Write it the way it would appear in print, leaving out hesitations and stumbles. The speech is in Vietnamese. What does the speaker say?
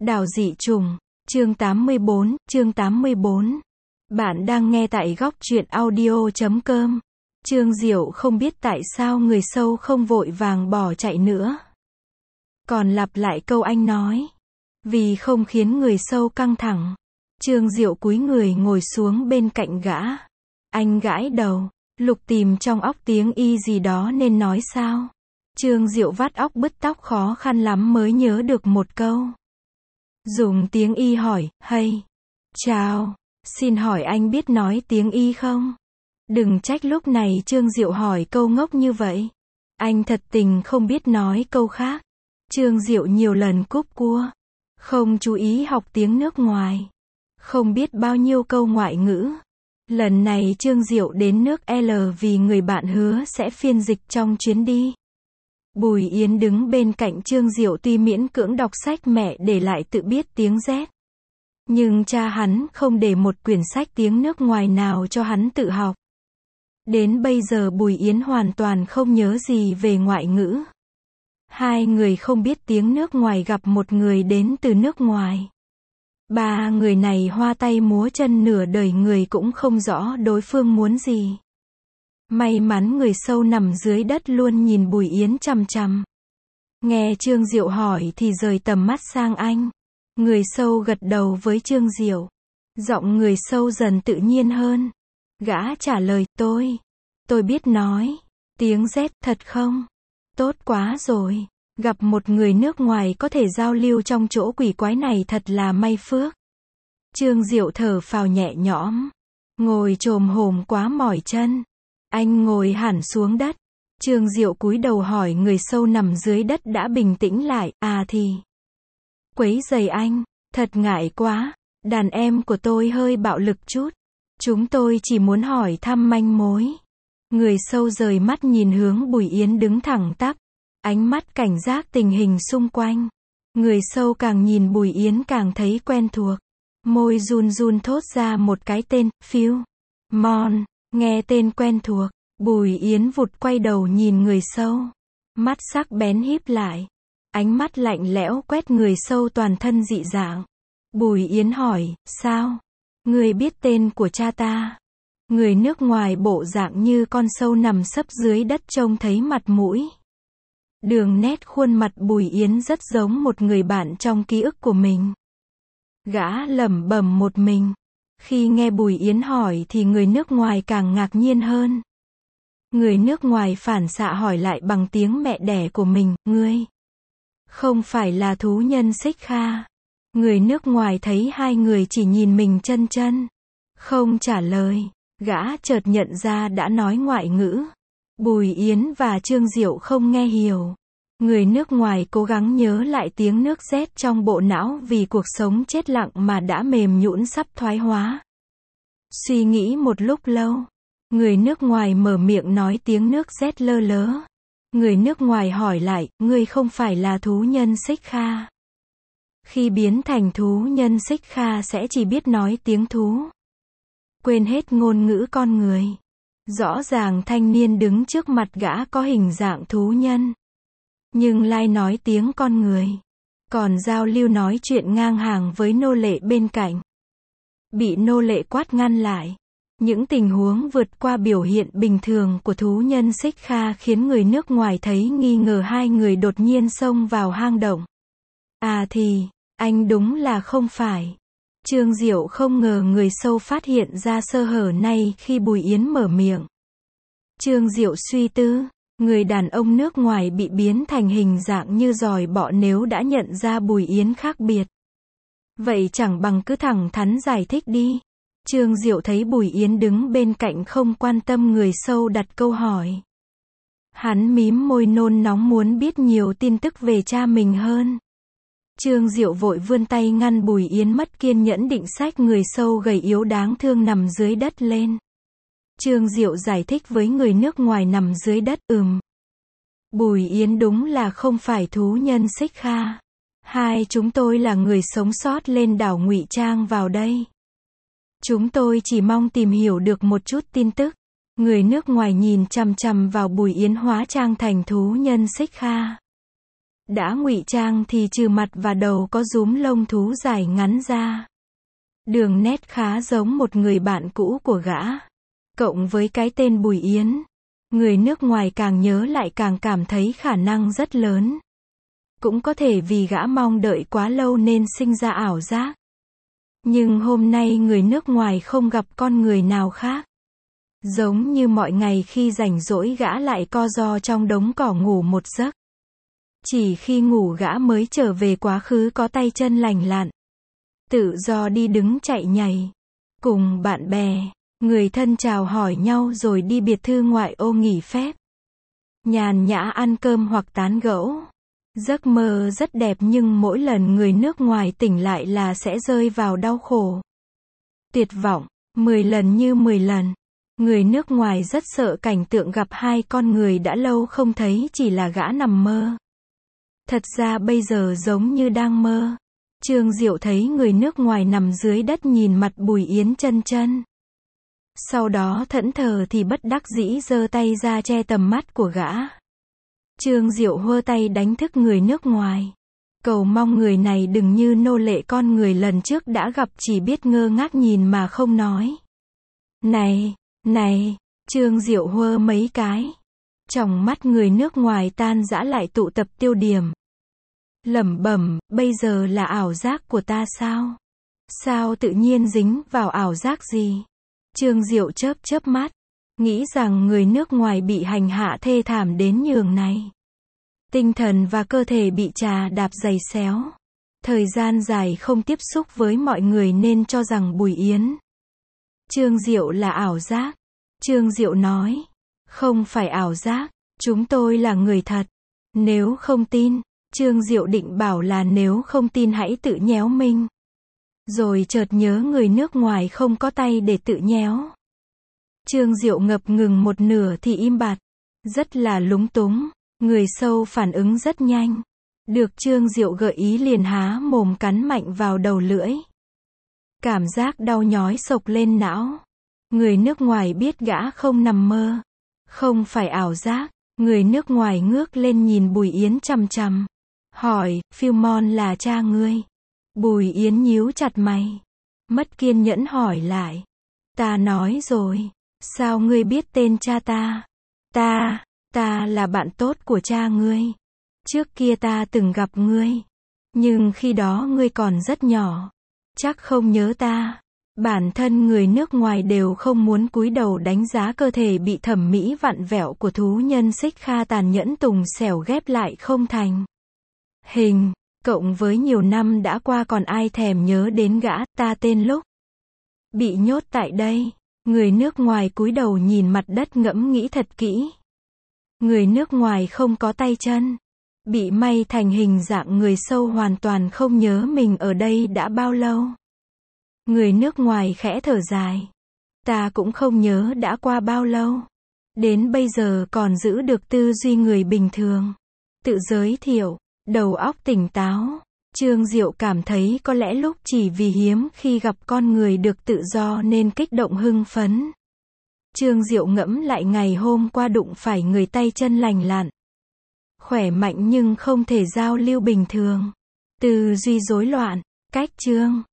Đảo dị trùng, chương 84. Bạn đang nghe tại góc truyện audio.com. Trương Diệu không biết tại sao người sâu không vội vàng bỏ chạy nữa. Còn lặp lại câu anh nói. Vì không khiến người sâu căng thẳng. Trương Diệu cúi người ngồi xuống bên cạnh gã. Anh gãi đầu, lục tìm trong óc tiếng Y gì đó nên nói sao. Trương Diệu vắt óc bứt tóc khó khăn lắm mới nhớ được một câu. Dùng tiếng Y hỏi, hey, chào, xin hỏi anh biết nói tiếng Y không? Đừng trách lúc này Trương Diệu hỏi câu ngốc như vậy. Anh thật tình không biết nói câu khác. Trương Diệu nhiều lần cúp cua. Không chú ý học tiếng nước ngoài. Không biết bao nhiêu câu ngoại ngữ. Lần này Trương Diệu đến nước L vì người bạn hứa sẽ phiên dịch trong chuyến đi. Bùi Yến đứng bên cạnh Trương Diệu tuy miễn cưỡng đọc sách mẹ để lại tự biết tiếng Z. Nhưng cha hắn không để một quyển sách tiếng nước ngoài nào cho hắn tự học. Đến bây giờ Bùi Yến hoàn toàn không nhớ gì về ngoại ngữ. Hai người không biết tiếng nước ngoài gặp một người đến từ nước ngoài. Ba người này hoa tay múa chân nửa đời người cũng không rõ đối phương muốn gì. May mắn người sâu nằm dưới đất luôn nhìn Bùi Yến chằm chằm. Nghe Trương Diệu hỏi thì rời tầm mắt sang anh. Người sâu gật đầu với Trương Diệu. Giọng người sâu dần tự nhiên hơn. Gã trả lời, tôi biết nói tiếng Z, thật không? Tốt quá rồi. Gặp một người nước ngoài có thể giao lưu trong chỗ quỷ quái này thật là may phước. Trương Diệu thở phào nhẹ nhõm. Ngồi chồm hổm quá mỏi chân. Anh ngồi hẳn xuống đất. Trương Diệu cúi đầu hỏi người sâu nằm dưới đất đã bình tĩnh lại, thì quấy rầy anh, thật ngại quá, đàn em của tôi hơi bạo lực chút. Chúng tôi chỉ muốn hỏi thăm manh mối. Người sâu rời mắt nhìn hướng Bùi Yến đứng thẳng tắp. Ánh mắt cảnh giác tình hình xung quanh. Người sâu càng nhìn Bùi Yến càng thấy quen thuộc. Môi run run thốt ra một cái tên, Phiêu Mon. Nghe tên quen thuộc, Bùi Yến vụt quay đầu nhìn người sâu. Mắt sắc bén híp lại. Ánh mắt lạnh lẽo quét người sâu toàn thân dị dạng. Bùi Yến hỏi, sao? Người biết tên của cha ta? Người nước ngoài bộ dạng như con sâu nằm sấp dưới đất trông thấy mặt mũi. Đường nét khuôn mặt Bùi Yến rất giống một người bạn trong ký ức của mình. Gã lẩm bẩm một mình. Khi nghe Bùi Yến hỏi thì người nước ngoài càng ngạc nhiên hơn. Người nước ngoài phản xạ hỏi lại bằng tiếng mẹ đẻ của mình, ngươi không phải là thú nhân Xích Kha. Người nước ngoài thấy hai người chỉ nhìn mình chân chân, không trả lời. Gã chợt nhận ra đã nói ngoại ngữ. Bùi Yến và Trương Diệu không nghe hiểu. Người nước ngoài cố gắng nhớ lại tiếng nước Z trong bộ não vì cuộc sống chết lặng mà đã mềm nhũn sắp thoái hóa. Suy nghĩ một lúc lâu, người nước ngoài mở miệng nói tiếng nước Z lơ lớ. Người nước ngoài hỏi lại, ngươi không phải là thú nhân Xích Kha. Khi biến thành thú nhân Xích Kha sẽ chỉ biết nói tiếng thú. Quên hết ngôn ngữ con người. Rõ ràng thanh niên đứng trước mặt gã có hình dạng thú nhân. Nhưng lai nói tiếng con người. Còn giao lưu nói chuyện ngang hàng với nô lệ bên cạnh. Bị nô lệ quát ngăn lại. Những tình huống vượt qua biểu hiện bình thường của thú nhân Xích Kha khiến người nước ngoài thấy nghi ngờ hai người đột nhiên xông vào hang động. Anh đúng là không phải. Trương Diệu không ngờ người sâu phát hiện ra sơ hở này khi Bùi Yến mở miệng. Trương Diệu suy tư, người đàn ông nước ngoài bị biến thành hình dạng như giòi bọ nếu đã nhận ra Bùi Yến khác biệt. Vậy chẳng bằng cứ thẳng thắn giải thích đi. Trương Diệu thấy Bùi Yến đứng bên cạnh không quan tâm người sâu đặt câu hỏi. Hắn mím môi nôn nóng muốn biết nhiều tin tức về cha mình hơn. Trương Diệu vội vươn tay ngăn Bùi Yến mất kiên nhẫn định xách người sâu gầy yếu đáng thương nằm dưới đất lên. Trương Diệu giải thích với người nước ngoài nằm dưới đất, Bùi Yến đúng là không phải thú nhân Xích Kha. Hai chúng tôi là người sống sót lên đảo ngụy trang vào đây. Chúng tôi chỉ mong tìm hiểu được một chút tin tức. Người nước ngoài nhìn chằm chằm vào Bùi Yến hóa trang thành thú nhân Xích Kha. Đã ngụy trang thì trừ mặt và đầu có rúm lông thú dài ngắn ra. Đường nét khá giống một người bạn cũ của gã. Cộng với cái tên Bùi Yến, người nước ngoài càng nhớ lại càng cảm thấy khả năng rất lớn. Cũng có thể vì gã mong đợi quá lâu nên sinh ra ảo giác. Nhưng hôm nay người nước ngoài không gặp con người nào khác. Giống như mọi ngày khi rảnh rỗi gã lại co ro trong đống cỏ ngủ một giấc. Chỉ khi ngủ gã mới trở về quá khứ có tay chân lành lặn. Tự do đi đứng chạy nhảy. Cùng bạn bè, người thân chào hỏi nhau rồi đi biệt thư ngoại ô nghỉ phép. Nhàn nhã ăn cơm hoặc tán gẫu. Giấc mơ rất đẹp nhưng mỗi lần người nước ngoài tỉnh lại là sẽ rơi vào đau khổ. Tuyệt vọng, 10 lần như 10 lần. Người nước ngoài rất sợ cảnh tượng gặp hai con người đã lâu không thấy chỉ là gã nằm mơ. Thật ra bây giờ giống như đang mơ. Trương Diệu thấy người nước ngoài nằm dưới đất nhìn mặt Bùi Yến chân chân. Sau đó thẫn thờ thì bất đắc dĩ giơ tay ra che tầm mắt của gã. Trương Diệu hơ tay đánh thức người nước ngoài. Cầu mong người này đừng như nô lệ con người lần trước đã gặp chỉ biết ngơ ngác nhìn mà không nói. Này, này, Trương Diệu hơ mấy cái. Trong mắt người nước ngoài tan rã lại tụ tập tiêu điểm. Lẩm bẩm, bây giờ là ảo giác của ta sao? Sao tự nhiên dính vào ảo giác gì? Trương Diệu chớp chớp mắt. Nghĩ rằng người nước ngoài bị hành hạ thê thảm đến nhường này. Tinh thần và cơ thể bị trà đạp giày xéo. Thời gian dài không tiếp xúc với mọi người nên cho rằng Bùi Yến, Trương Diệu là ảo giác. Trương Diệu nói, không phải ảo giác, chúng tôi là người thật. Nếu không tin, Trương Diệu định bảo là nếu không tin hãy tự nhéo mình. Rồi chợt nhớ người nước ngoài không có tay để tự nhéo. Trương Diệu ngập ngừng một nửa thì im bặt. Rất là lúng túng. Người sâu phản ứng rất nhanh. Được Trương Diệu gợi ý liền há mồm cắn mạnh vào đầu lưỡi. Cảm giác đau nhói xộc lên não. Người nước ngoài biết gã không nằm mơ. Không phải ảo giác. Người nước ngoài ngước lên nhìn Bùi Yến chằm chằm. Hỏi, Philemon là cha ngươi? Bùi Yến nhíu chặt mày. Mất kiên nhẫn hỏi lại. Ta nói rồi. Sao ngươi biết tên cha ta? Ta là bạn tốt của cha ngươi. Trước kia ta từng gặp ngươi. Nhưng khi đó ngươi còn rất nhỏ. Chắc không nhớ ta. Bản thân người nước ngoài đều không muốn cúi đầu đánh giá cơ thể bị thẩm mỹ vặn vẹo của thú nhân Xích Kha tàn nhẫn tùng xẻo ghép lại không thành hình. Cộng với nhiều năm đã qua còn ai thèm nhớ đến gã. Ta tên lúc bị nhốt tại đây. Người nước ngoài cúi đầu nhìn mặt đất ngẫm nghĩ thật kỹ. Người nước ngoài không có tay chân. Bị may thành hình dạng người sâu hoàn toàn không nhớ mình ở đây đã bao lâu. Người nước ngoài khẽ thở dài. Ta cũng không nhớ đã qua bao lâu. Đến bây giờ còn giữ được tư duy người bình thường. Tự giới thiệu, đầu óc tỉnh táo. Trương Diệu cảm thấy có lẽ lúc chỉ vì hiếm khi gặp con người được tự do nên kích động hưng phấn. Trương Diệu ngẫm lại ngày hôm qua đụng phải người tay chân lành lặn. Khỏe mạnh nhưng không thể giao lưu bình thường. Tư duy rối loạn, cách Trương